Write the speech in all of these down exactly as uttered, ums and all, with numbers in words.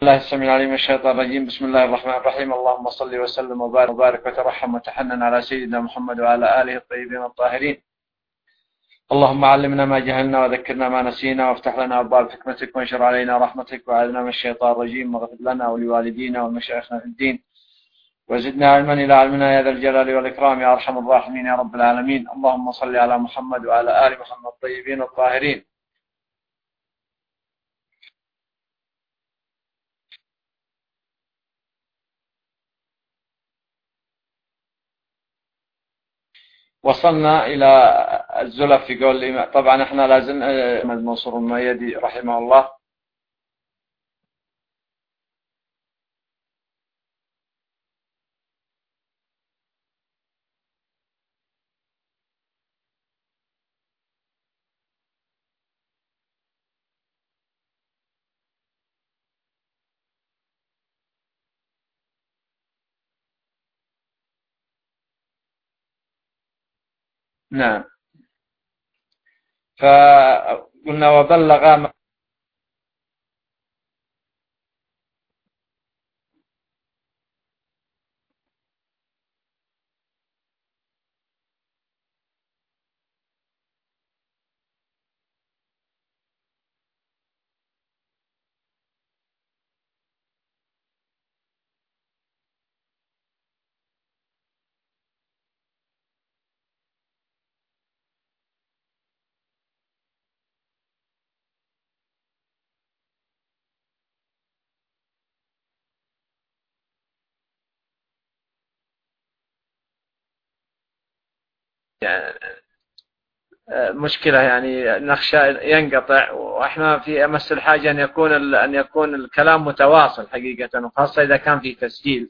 الله السميع العليم من الشيطان الرجيم. بسم الله الرحمن الرحيم. اللهم صل وسلم وبارك وبارك وترحم وتحنن على سيدنا محمد وعلى آله الطيبين الطاهرين. اللهم علمنا ما جهلنا وذكرنا ما نسينا وافتح لنا أبواب حكمتك وانشر علينا رحمتك وأعذنا من الشيطان الرجيم واغفر لنا ولوالدينا ومشايخنا في الدين وزدنا علما إلى علمنا يا ذا الجلال والإكرام يا أرحم الراحمين يا رب العالمين. اللهم صل على محمد وعلى آل محمد الطيبين الطاهرين. وصلنا إلى الزلف في قول الإمام. طبعا احنا لازم أحمد منصور المؤيدي رحمه الله نعم. فقلنا وبلغ يعني مشكلة، يعني نخشى ينقطع، وإحنا في أمس الحاجة أن يكون أن يكون الكلام متواصل حقيقة، وخاصة إذا كان في تسجيل.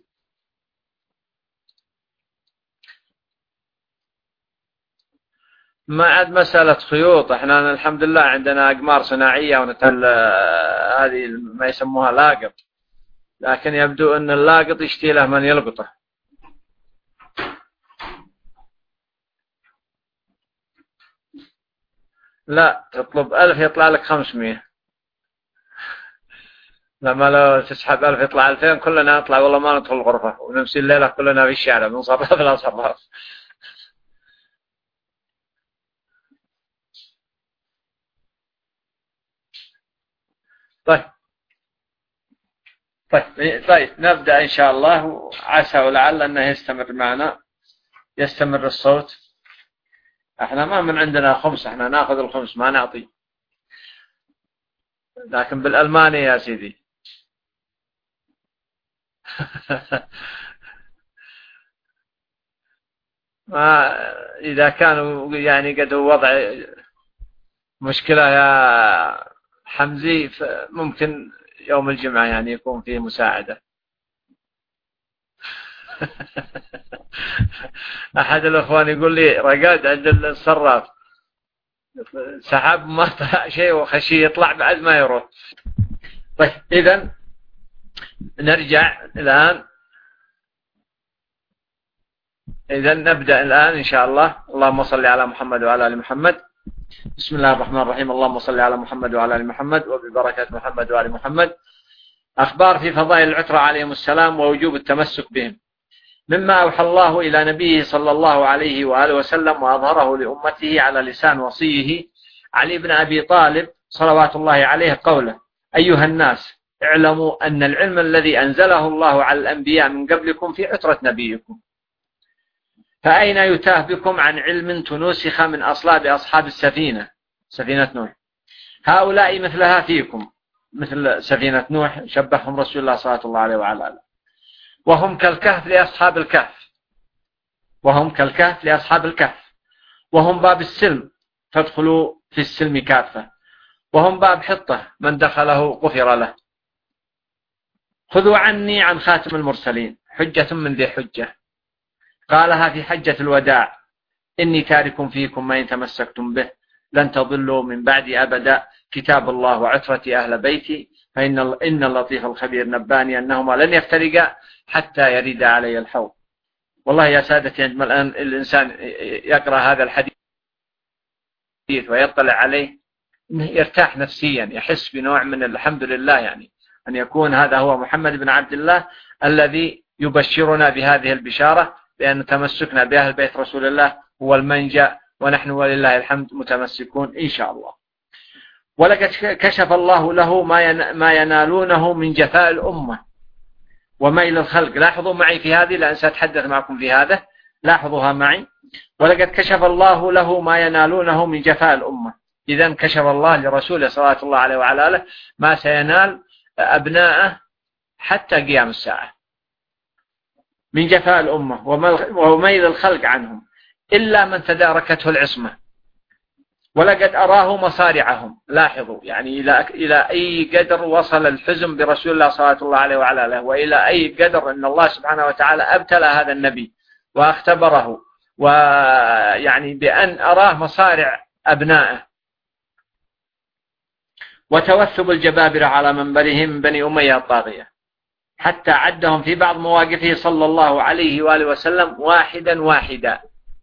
ما عاد مسألة خيوط، إحنا الحمد لله عندنا أقمار صناعية ونتل هذه ما يسموها لاقط، لكن يبدو أن اللاقط يشتي له من يلقطه. لا، تطلب ألف يطلع لك خمسمية، لما لو تسحب ألف يطلع ألفين، كلنا نطلع والله ما ندخل الغرفة ونمسي الليلة كلنا في الشارع بنصرف لا صرف. طيب طيب طيب نبدأ إن شاء الله، وعسى ولعل أنه يستمر معنا، يستمر الصوت. احنا ما من عندنا خمس، احنا ناخذ الخمس ما نعطي، لكن بالألماني يا سيدي. ما إذا كانوا يعني قد وضع مشكلة يا حمزي، ممكن يوم الجمعة يعني يكون فيه مساعدة. أحد الأخوان يقول لي رقاد عند الصراف، سحب ما طلع شيء وخشي يطلع بعد ما يروح. طيب إذن نرجع الآن، إذن نبدأ الآن إن شاء الله. اللهم صل على محمد وعلى آل محمد. بسم الله الرحمن الرحيم. اللهم صل على محمد وعلى آل محمد وببركات محمد وآل محمد. أخبار في فضائل العترة عليهم السلام ووجوب التمسك بهم، مما أوحى الله إلى نبيه صلى الله عليه وآله وسلم وأظهره لأمته على لسان وصيه علي بن أبي طالب صلوات الله عليه قوله: أيها الناس اعلموا أن العلم الذي أنزله الله على الأنبياء من قبلكم في عترة نبيكم، فأين يتاه بكم عن علم تنسخ من أصلاب أصحاب السفينة، سفينة نوح؟ هؤلاء مثلها فيكم، مثل سفينة نوح شبههم رسول الله صلى الله عليه وعلى آله، وهم كالكهف لأصحاب الكهف، وهم كالكهف لأصحاب الكهف، وهم باب السلم فادخلوا في السلم كافة، وهم باب حطة من دخله غفر له. خذوا عني عن خاتم المرسلين حجة من ذي حجة، قالها في حجة الوداع: إني تارك فيكم ما إن تمسكتم به لن تضلوا من بعدي أبدا، كتاب الله وعترتي أهل بيتي، فإن إن اللطيف الخبير نباني أنهما لن يفترقا حتى يريد علي الحوض. والله يا سادتي، عندما الآن الإنسان يقرأ هذا الحديث ويطلع عليه يرتاح نفسيا، يحس بنوع من الحمد لله، يعني أن يكون هذا هو محمد بن عبد الله الذي يبشرنا بهذه البشارة، بأن تمسكنا بأهل بيت رسول الله هو المنجأ، ونحن ولله الحمد متمسكون إن شاء الله. ولقد كشف الله له ما ينالونه من جفاء الأمة وميل الخلق. لاحظوا معي في هذه لأن سأتحدث معكم في هذا، لاحظوها معي. ولقد كشف الله له ما ينالونه من جفاء الأمة. إذن كشف الله لرسوله صلى الله عليه وعلى آله ما سينال أبناءه حتى قيام الساعة من جفاء الأمة وميل الخلق عنهم، إلا من تداركته العصمة. ولقد أراه مصارعهم. لاحظوا يعني إلى إلى أي قدر وصل الحزن برسول الله صلى الله عليه وعلى آله، وإلى أي قدر أن الله سبحانه وتعالى ابتلى هذا النبي واختبره، ويعني بأن أراه مصارع أبنائه. وتوثب الجبابرة على منبرهم من بني أمية الطاغية، حتى عدهم في بعض مواقفه صلى الله عليه وآله وسلم واحدا واحدا.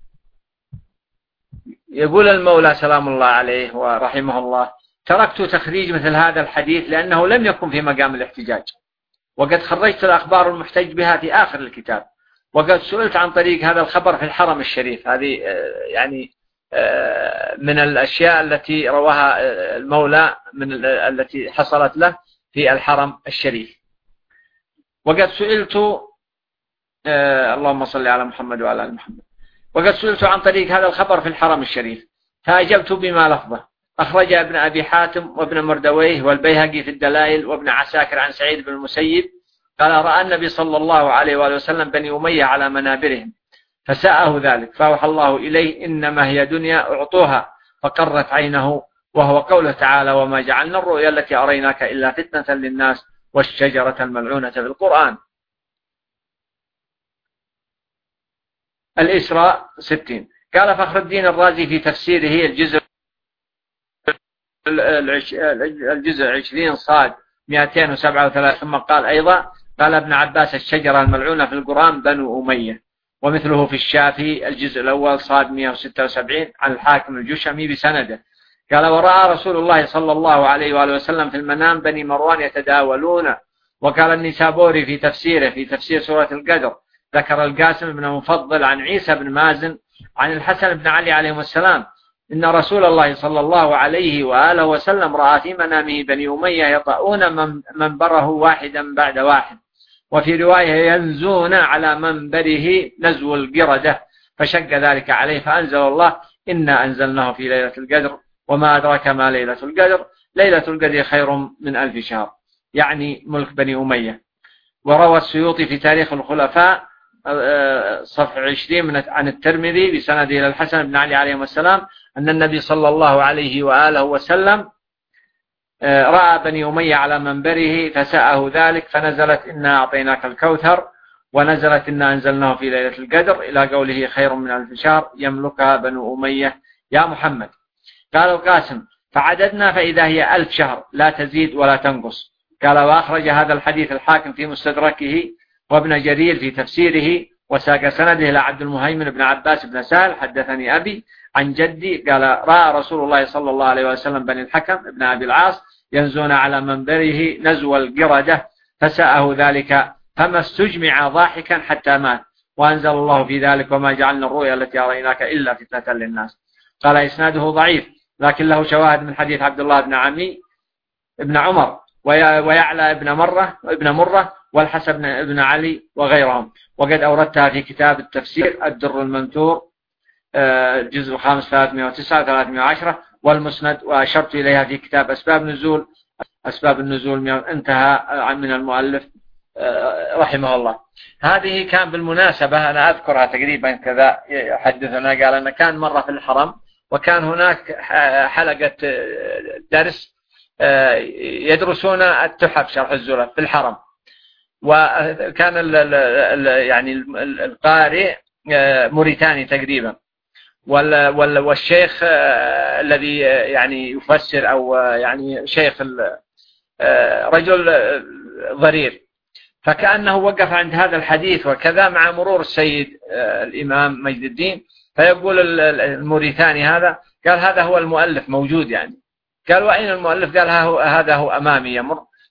يقول المولى سلام الله عليه ورحمه الله: تركت تخريج مثل هذا الحديث لأنه لم يكن في مقام الاحتجاج، وقد خرجت الأخبار المحتج بها في آخر الكتاب، وقد سئلت عن طريق هذا الخبر في الحرم الشريف. هذه يعني من الأشياء التي رواها المولى من التي حصلت له في الحرم الشريف. وقد سئلت اللهم صل على محمد وعلى آل محمد وقد سئلت عن طريق هذا الخبر في الحرم الشريف فأجبت بما لفظه. أخرج ابن أبي حاتم وابن مردويه والبيهقي في الدلائل وابن عساكر عن سعيد بن المسيب قال: رأى النبي صلى الله عليه وآله وسلم بني أمية على منابرهم فساءه ذلك، فأوحى الله إليه: إنما هي دنيا أعطوها فقرت عينه. وهو قوله تعالى: وما جعلنا الرؤيا التي أريناك إلا فتنة للناس والشجرة الملعونة في القرآن. الإسراء ستين. قال فخر الدين الرازي في تفسيره الجزء الجزء عشرين صاد مئتين وسبعة وثلاثين، ثم قال أيضا: قال ابن عباس: الشجرة الملعونة في القرآن بنو أمية. ومثله في الشافعي الجزء الأول صاد مئة وستة وسبعين عن الحاكم الجشمي بسنده قال: ورأى رسول الله صلى الله عليه وآله وسلم في المنام بني مروان يتداولون. وقال النسابوري في تفسيره في تفسير سورة القدر ذكر القاسم بن مفضل عن عيسى بن مازن عن الحسن بن علي عليه السلام إن رسول الله صلى الله عليه وآله وسلم رأى في منامه بني أمية يطؤون منبره واحدا بعد واحد، وفي رواية ينزون على منبره نزو القردة، فشق ذلك عليه فأنزل الله: إنا أنزلناه في ليلة القدر وما أدراك ما ليلة القدر ليلة القدر خير من ألف شهر، يعني ملك بني أمية. وروى السيوطي في تاريخ الخلفاء صفحة عشرين عن الترمذي بسنده إلى الحسن بن علي عليه السلام أن النبي صلى الله عليه وآله وسلم رأى بني أمية على منبره فساءه ذلك، فنزلت إنا أعطيناك الكوثر، ونزلت إنا أنزلناه في ليلة القدر إلى قوله خير من ألف شهر يملكها بنو أمية يا محمد. قال القاسم: فعددنا فإذا هي ألف شهر لا تزيد ولا تنقص. قال: وأخرج هذا الحديث الحاكم في مستدركه وابن جرير في تفسيره وساق سنده إلى عبد المهيمن بن عباس بن سهل حدثني أبي عن جدي قال: رأى رسول الله صلى الله عليه وسلم بني الحكم ابن أبي العاص ينزون على منبره نزو القردة فساءه ذلك فما استجمع ضاحكا حتى مات، وأنزل الله في ذلك: وما جعلنا الرؤيا التي أريناك إلا فتنة للناس. قال: إسناده ضعيف لكن له شواهد من حديث عبد الله بن عمي ابن عمر ويعلى ابن مرة ابن مرة والحسن بن علي وغيرهم، وقد أوردتها في كتاب التفسير الدر المنثور الجزء الخامس ثلاثمئة وتسعة وثلاثمئة وعشرة والمسند، وأشرت إليها في كتاب أسباب نزول أسباب النزول. انتهى من المؤلف رحمه الله. هذه كان بالمناسبة أنا أذكرها تقريبا كذا حدثنا قال أن كان مرة في الحرم وكان هناك حلقة درس يدرسون التحف شرح الزلف في الحرم، وكان ال ال يعني القارئ موريتاني تقريبا، والشيخ الذي يعني يفسر أو يعني شيخ رجل ضرير، فكأنه وقف عند هذا الحديث وكذا مع مرور السيد الإمام مجد الدين، فيقول الموريتاني هذا قال: هذا هو المؤلف موجود يعني. قال: وأين المؤلف؟ قال: هذا هو أمامي يمر.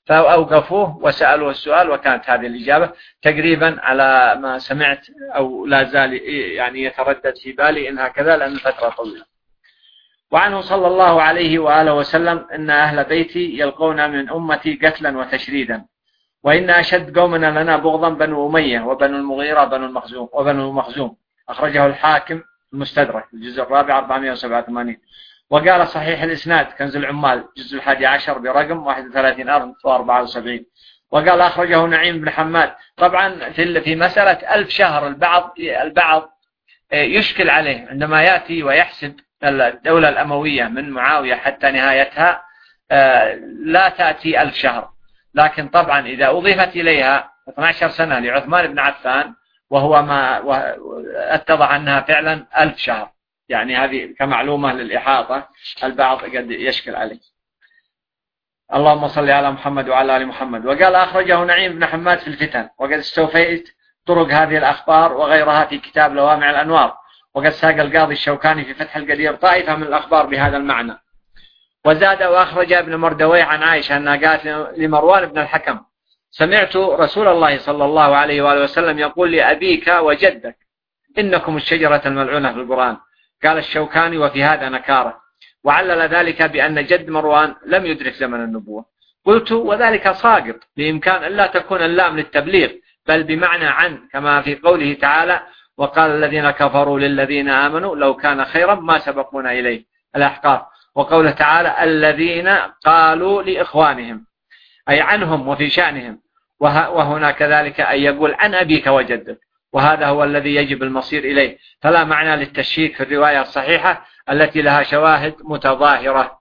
فأوقفوه وسألوه السؤال، وكانت هذه الإجابة تقريبا على ما سمعت، أو لا زال يعني يتردد في بالي إن هكذا، لأن فترة طويلة. وعنه صلى الله عليه وآله وسلم إن أهل بيتي يلقون من أمتي قتلا وتشريدا، وإن أشد قومنا لنا بغضا بنو أمية وبنو المغيرة بنو المخزوم وبنو المخزوم. أخرجه الحاكم المستدرك الجزء الرابع أربعمائة وسبعة وثمانين. وقال صحيح الإسناد كنز العمال جزء الحادي عشر برقم واحد وثلاثين ألف وأربعة وسبعين. وقال أخرجه نعيم بن حماد. طبعا في في مسألة ألف شهر البعض البعض يشكل عليه عندما يأتي ويحسب الدولة الأموية من معاوية حتى نهايتها لا تأتي ألف شهر، لكن طبعا إذا أضيفت إليها اثنتي عشرة سنة لعثمان بن عفان وهو ما اتضح أنها فعلا ألف شهر، يعني هذه كمعلومة للإحاطة، البعض قد يشكل عليه. اللهم صل على محمد وعلى آل محمد. وقال أخرجه نعيم بن حماد في الفتن. وقد استوفيت طرق هذه الأخبار وغيرها في كتاب لوامع الأنوار. وقد ساق القاضي الشوكاني في فتح القدير طائفة من الأخبار بهذا المعنى. وزاد وأخرج ابن مردويه عن عائشة أنها قالت لمروان بن الحكم: سمعت رسول الله صلى الله عليه وآله وسلم يقول لأبيك وجدك: إنكم الشجرة الملعونة في القرآن. قال الشوكاني: وفي هذا نكارة. وعلل ذلك بأن جد مروان لم يدرك زمن النبوة. قلت: وذلك ساقط، بإمكان أن لا تكون اللام للتبليغ بل بمعنى عن، كما في قوله تعالى: وقال الذين كفروا للذين آمنوا لو كان خيرا ما سبقونا إليه، الأحقاف. وقوله تعالى: الذين قالوا لإخوانهم، أي عنهم وفي شأنهم. وهنا كذلك أي يقول عن أبيك وجدك، وهذا هو الذي يجب المصير إليه، فلا معنى للتشكيك في الرواية الصحيحة التي لها شواهد متظاهرة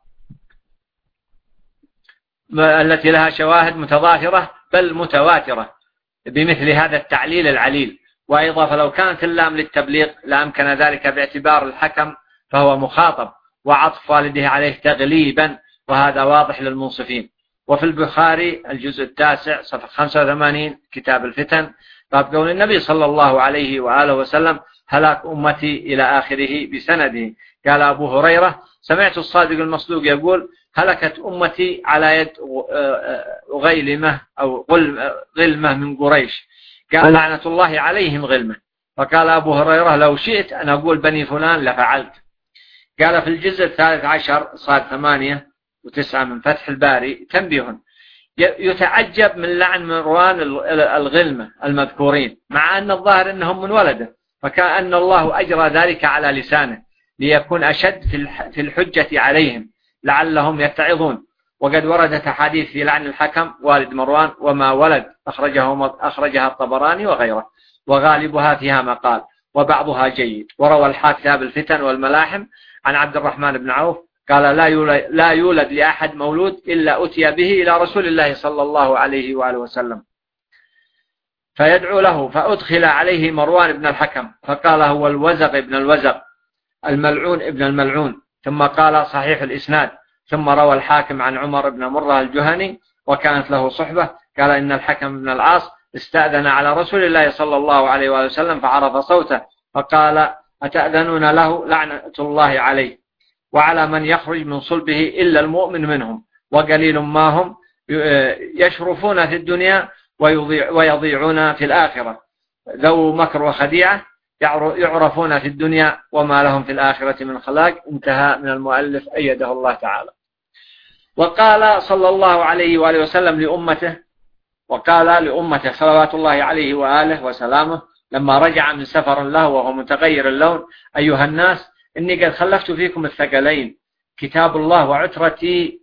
التي لها شواهد متظاهرة بل متواترة بمثل هذا التعليل العليل. وأيضا فلو كانت اللام للتبليغ لأمكن ذلك باعتبار الحكم فهو مخاطب، وعطف والده عليه تغليبا، وهذا واضح للمنصفين. وفي البخاري الجزء التاسع صفحة خمسة وثمانين كتاب الفتن باب قول النبي صلى الله عليه وآله وسلم: هلاك أمتي إلى آخره بسنده. قال أبو هريرة: سمعت الصادق المصدوق يقول: هلكت أمتي على يد غيلمة أو غلمة من قريش. قال: لعنة الله عليهم غلمة. فقال أبو هريرة: لو شئت أن أقول بني فلان لفعلت. قال في الجزء الثالث عشر صاد ثمانية وتسعة من فتح الباري: تنبيه، يتعجب من لعن مروان الغلمة المذكورين، مع أن الظاهر أنهم من ولده، فكأن الله أجرى ذلك على لسانه ليكون أشد في الحجة عليهم لعلهم يتعظون. وقد وردت أحاديث في لعن الحكم والد مروان وما ولد، أخرجه أخرجها الطبراني وغيره، وغالبها فيها مقال وبعضها جيد. وروى الحاكم كتاب الفتن والملاحم عن عبد الرحمن بن عوف قال: لا يولد, لا يولد لأحد مولود إلا أتي به إلى رسول الله صلى الله عليه وآله وسلم فيدعو له، فأدخل عليه مروان بن الحكم فقال: هو الوزغ ابن الوزغ الملعون ابن الملعون. ثم قال: صحيح الإسناد. ثم روى الحاكم عن عمر بن مرة الجهني وكانت له صحبة قال: إن الحكم بن العاص استأذن على رسول الله صلى الله عليه وآله وسلم فعرف صوته فقال: أتأذنون له؟ لعنة الله عليه وعلى من يخرج من صلبه إلا المؤمن منهم، وقليل ما هم يشرفون في الدنيا ويضيعون في الآخرة، ذو مكر وخديعة يعرفون في الدنيا وما لهم في الآخرة من خلاق. انتهى من المؤلف أيده الله تعالى. وقال صلى الله عليه وآله وسلم لأمته وقال لأمته صلوات الله عليه وآله وسلامه لما رجع من سفر له وهو متغير اللون: أيها الناس، إني قد خلفت فيكم الثقلين، كتاب الله وعترتي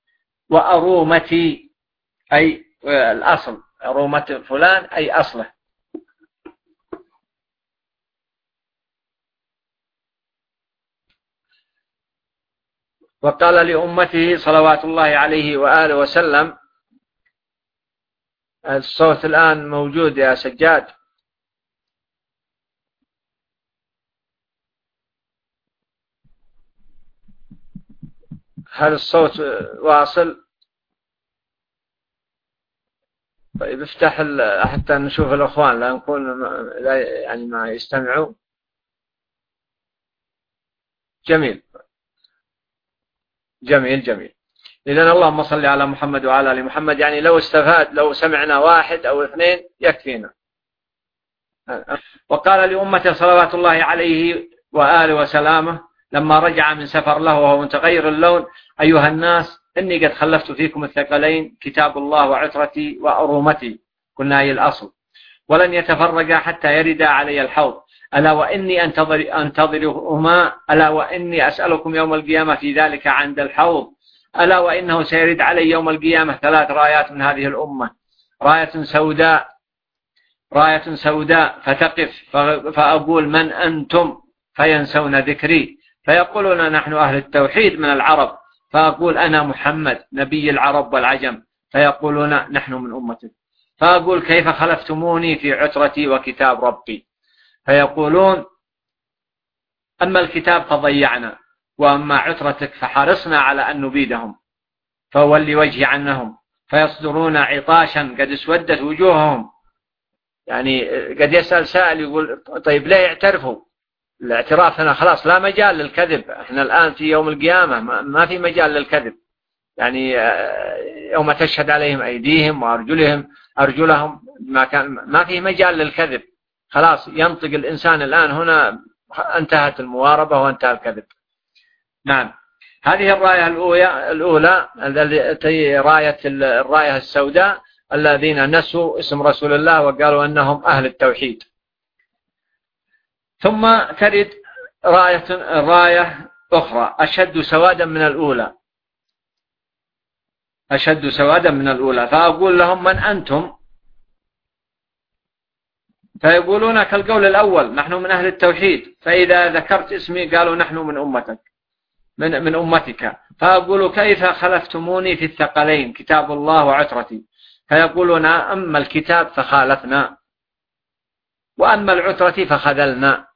وأرومتي، أي الأصل، أرومة فلان أي أصله. وقال لأمته صلوات الله عليه وآله وسلم. الصوت الآن موجود يا سجاد؟ هل الصوت واصل؟ طيب افتح حتى نشوف الأخوان لا نكون لا يعني ما يستمعوا. جميل جميل جميل. إذن اللهم صل على محمد وعلى آل محمد، يعني لو استفاد لو سمعنا واحد أو اثنين يكفينا. وقال لأمته صلوات الله عليه وآله وسلامه لما رجع من سفر له وهو متغير اللون: أيها الناس، إني قد خلفت فيكم الثقلين، كتاب الله وعترتي وأرومتي، قلنا أي الأصل، ولن يتفرقا حتى يردا علي الحوض، ألا وإني أنتظر أنتظرهما، ألا وإني أسألكم يوم القيامة في ذلك عند الحوض، ألا وإنه سيرد علي يوم القيامة ثلاث رايات من هذه الأمة: راية سوداء راية سوداء فتقف فأقول من أنتم؟ فينسون ذكري، فيقولون نحن أهل التوحيد من العرب، فأقول أنا محمد نبي العرب والعجم، فيقولون نحن من أمتك، فأقول كيف خلفتموني في عترتي وكتاب ربي؟ فيقولون أما الكتاب فضيعنا، وأما عترتك فحرصنا على أن نبيدهم، فولي وجهي عنهم، فيصدرون عطاشا قد اسودت وجوههم. يعني قد يسأل سائل يقول طيب ليه يعترفوا؟ الاعتراف هنا خلاص لا مجال للكذب، احنا الآن في يوم القيامة ما في مجال للكذب، يعني يوم تشهد عليهم أيديهم وأرجلهم أرجلهم ما كان ما في مجال للكذب، خلاص ينطق الإنسان الآن هنا، انتهت المواربة وانتهى الكذب. نعم، هذه الراية الأولى الأولى التي راية الراية السوداء، الذين نسوا اسم رسول الله وقالوا أنهم أهل التوحيد. ثم ترد راية راية أخرى أشد سوادا من الأولى أشد سوادا من الأولى فأقول لهم من أنتم؟ فيقولون كالقول الأول نحن من أهل التوحيد، فإذا ذكرت اسمي قالوا نحن من أمتك من من أمتك، فأقول كيف خلفتموني في الثقلين كتاب الله وعترتي؟ فيقولون أما الكتاب فخالفنا، وأما العترة فخذلنا،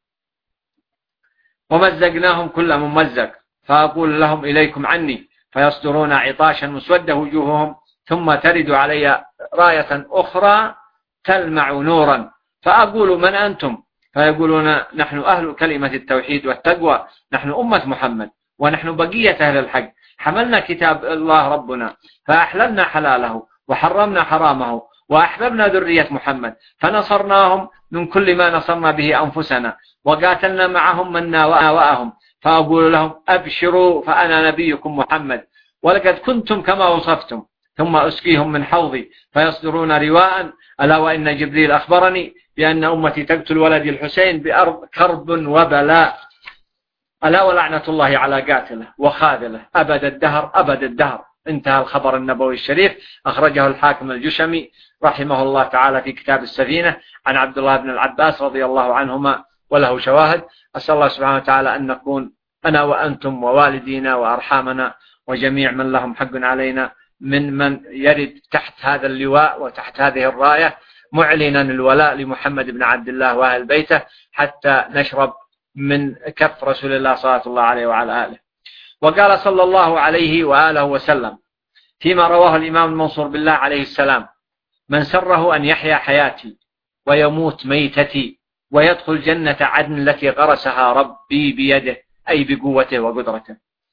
ومزقناهم كل ممزق، فأقول لهم إليكم عني، فيصدرون عطاشا مسودة وجوههم، ثم ترد علي راية أخرى تلمع نورا، فأقول من أنتم؟ فيقولون نحن أهل كلمة التوحيد والتقوى، نحن أمة محمد، ونحن بقية أهل الحق، حملنا كتاب الله ربنا، فأحللنا حلاله وحرمنا حرامه، وأحببنا ذرية محمد، فنصرناهم من كل ما نصرنا به أنفسنا، وقاتلنا معهم من ناوأهم، فأقول لهم أبشروا فأنا نبيكم محمد، ولقد كنتم كما وصفتم، ثم أسقيهم من حوضي، فيصدرون رواء: ألا وإن جبريل أخبرني بأن أمتي تقتل ولدي الحسين بأرض كرب وبلاء، ألا ولعنة الله على قاتله وخاذله أبد الدهر أبد الدهر. انتهى الخبر النبوي الشريف، أخرجه الحاكم الجشمي رحمه الله تعالى في كتاب السفينة عن عبد الله بن العباس رضي الله عنهما، وله شواهد. أسأل الله سبحانه وتعالى أن نكون أنا وأنتم ووالدينا وأرحامنا وجميع من لهم حق علينا من من يرد تحت هذا اللواء وتحت هذه الراية معلنا الولاء لمحمد بن عبد الله وأهل بيته، حتى نشرب من كف رسول الله صلى الله عليه وعلى آله. وقال صلى الله عليه وآله وسلم فيما رواه الإمام المنصور بالله عليه السلام: من سره أن يحيا حياتي ويموت ميتتي ويدخل جنة عدن التي غرسها ربي بيده، أي بقوته وقدرته،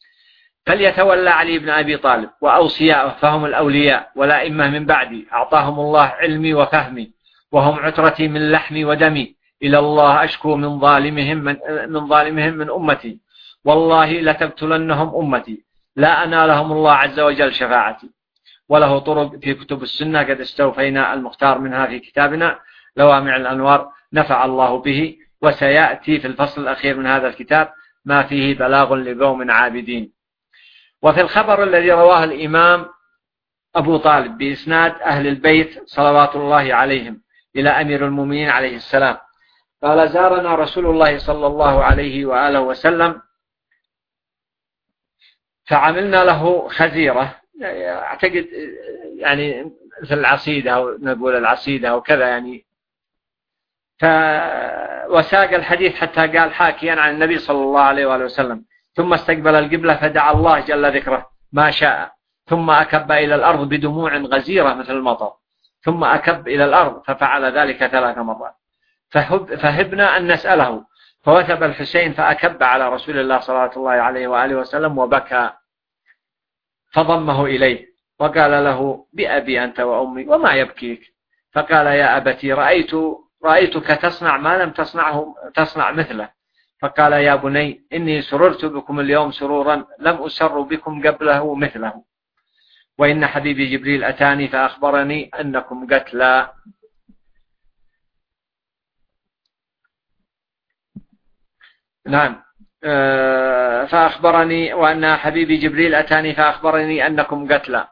فليتولى علي بن أبي طالب وأوصياءه، فهم الأولياء والأئمة من بعدي، أعطاهم الله علمي وفهمي، وهم عترتي من لحمي ودمي، إلى الله أشكو من ظالمهم من, من ظالمهم من أمتي، والله لتقتلنهم أمتي، لا أنالهم الله عز وجل شفاعتي. وله طرق في كتب السنة قد استوفينا المختار منها في كتابنا لوامع الأنوار، نفع الله به، وسيأتي في الفصل الأخير من هذا الكتاب ما فيه بلاغ لقوم عابدين. وفي الخبر الذي رواه الإمام أبو طالب بإسناد أهل البيت صلوات الله عليهم إلى أمير المؤمنين عليه السلام قال: زارنا رسول الله صلى الله عليه وآله وسلم فعملنا له خزيرة، أعتقد يعني مثل العصيدة أو نقول العصيدة أو كذا يعني، وساق الحديث حتى قال حاكيا عن النبي صلى الله عليه وآله وسلم: ثم استقبل القبلة فدعا الله جل ذكره ما شاء، ثم أكب إلى الأرض بدموع غزيرة مثل المطر، ثم أكب إلى الأرض ففعل ذلك ثلاث مرات، فهب فهبنا أن نسأله، فوثب الحسين فأكب على رسول الله صلى الله عليه وآله وسلم وبكى، فضمه إليه وقال له: بأبي أنت وأمي وما يبكيك؟ فقال: يا أبتي رأيت رأيتك تصنع ما لم تصنعه تصنع مثله. فقال: يا بني إني سررت بكم اليوم سرورا لم أسر بكم قبله مثله، وإن حبيبي جبريل أتاني فأخبرني أنكم قتلى. نعم، فأخبرني وأن حبيبي جبريل أتاني فأخبرني أنكم قتلى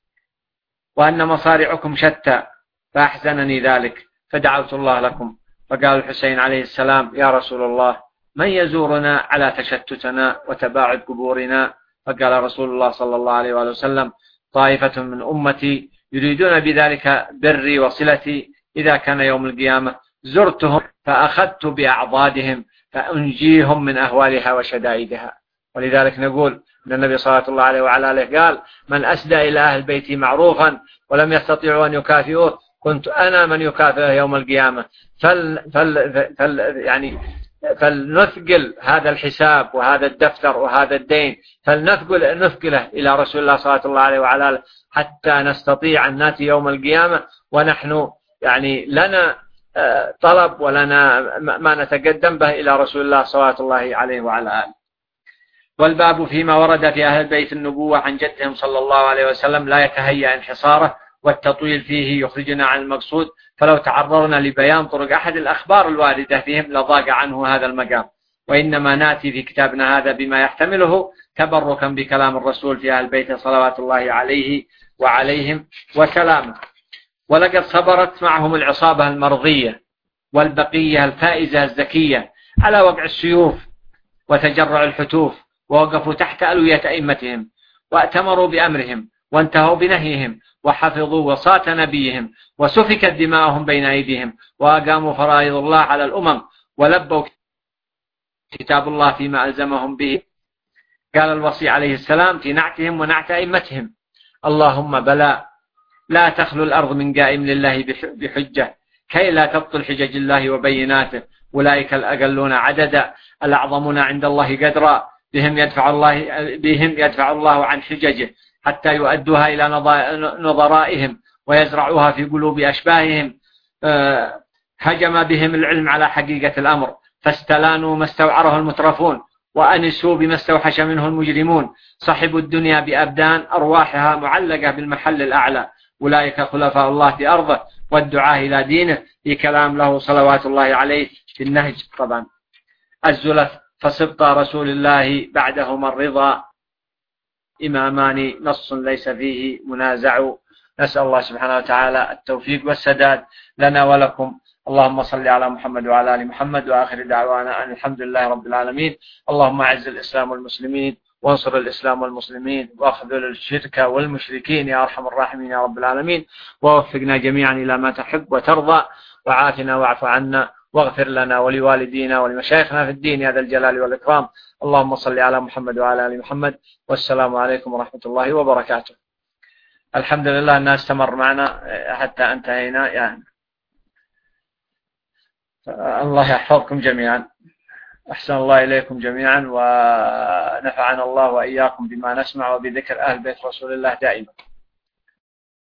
وأن مصارعكم شتى، فأحزنني ذلك، فدعوت الله لكم. فقال الحسين عليه السلام: يا رسول الله، من يزورنا على تشتتنا وتباعد قبورنا؟ فقال رسول الله صلى الله عليه وسلم: طائفة من أمتي يريدون بذلك بري وصلتي، إذا كان يوم القيامة زرتهم فأخذت بأعضادهم فأنجيهم من أهوالها وشدائدها. ولذلك نقول أن النبي صلى الله عليه وعلى آله قال: من أسدى إلى أهل بيتي معروفا ولم يستطيعوا أن يكافئوه كنت أنا من يكافئه يوم القيامة. فل فل فل يعني فلنثقل هذا الحساب وهذا الدفتر وهذا الدين، فلنثقل نثقله إلى رسول الله صلى الله عليه وعلى آله حتى نستطيع أن نأتي يوم القيامة ونحن يعني لنا طلب ولنا ما نتقدم به إلى رسول الله صلى الله عليه وعلى آله. والباب فيما ورد في أهل بيت النبوة عن جدهم صلى الله عليه وسلم لا يتهيأ انحصاره، والتطويل فيه يخرجنا عن المقصود، فلو تعرضنا لبيان طرق أحد الأخبار الواردة فيهم لضاق عنه هذا المقام، وإنما نأتي في كتابنا هذا بما يحتمله تبركا بكلام الرسول في أهل بيته صلوات الله عليه وعليهم وسلامه. ولقد صبرت معهم العصابة المرضية والبقية الفائزة الزكية على وقع السيوف وتجرع الحتوف، ووقفوا تحت ألوية أئمتهم وأتمروا بأمرهم وانتهوا بنهيهم وحفظوا وصاة نبيهم، وسفكت دماءهم بين أيديهم، وأقاموا فرائض الله على الأمم، ولبوا كتاب الله فيما ألزمهم به. قال الوصي عليه السلام في نعتهم ونعت أئمتهم: اللهم بلى، لا تخلو الأرض من قائم لله بحجة كي لا تبطل حجج الله وبيناته، أولئك الأقلون عددا الأعظمون عند الله قدرا، بهم يدفع الله بهم يدفع الله عن حججه حتى يؤدوها إلى نظرائهم ويزرعوها في قلوب أشباههم. هجم بهم العلم على حقيقة الأمر فاستلانوا ما استوعره المترفون، وأنسوا بما استوحش منه المجرمون، صحبوا الدنيا بأبدان أرواحها معلقة بالمحل الأعلى، أولئك خلفاء الله في أرضه والدعاة إلى دينه، في كلام له صلوات الله عليه في النهج. طبعا الزلف فسبط رسول الله بعدهما الرضا إمامان نص ليس فيه منازع. نسأل الله سبحانه وتعالى التوفيق والسداد لنا ولكم. اللهم صل على محمد وعلى آل محمد، وآخر دعوانا أن الحمد لله رب العالمين. اللهم أعز الإسلام والمسلمين وانصر الإسلام والمسلمين، واخذل الشرك والمشركين يا أرحم الراحمين يا رب العالمين، ووفقنا جميعا إلى ما تحب وترضى، وعافنا واعف عنا، واغفر لنا ولوالدينا ولمشايخنا في الدين يا ذا الجلال والإكرام. اللهم صل على محمد وعلى آل محمد، والسلام عليكم ورحمة الله وبركاته. الحمد لله أنها استمر معنا حتى انتهينا يعني. الله يحفظكم جميعا، أحسن الله إليكم جميعا، ونفعنا الله وإياكم بما نسمع وبذكر أهل بيت رسول الله دائما.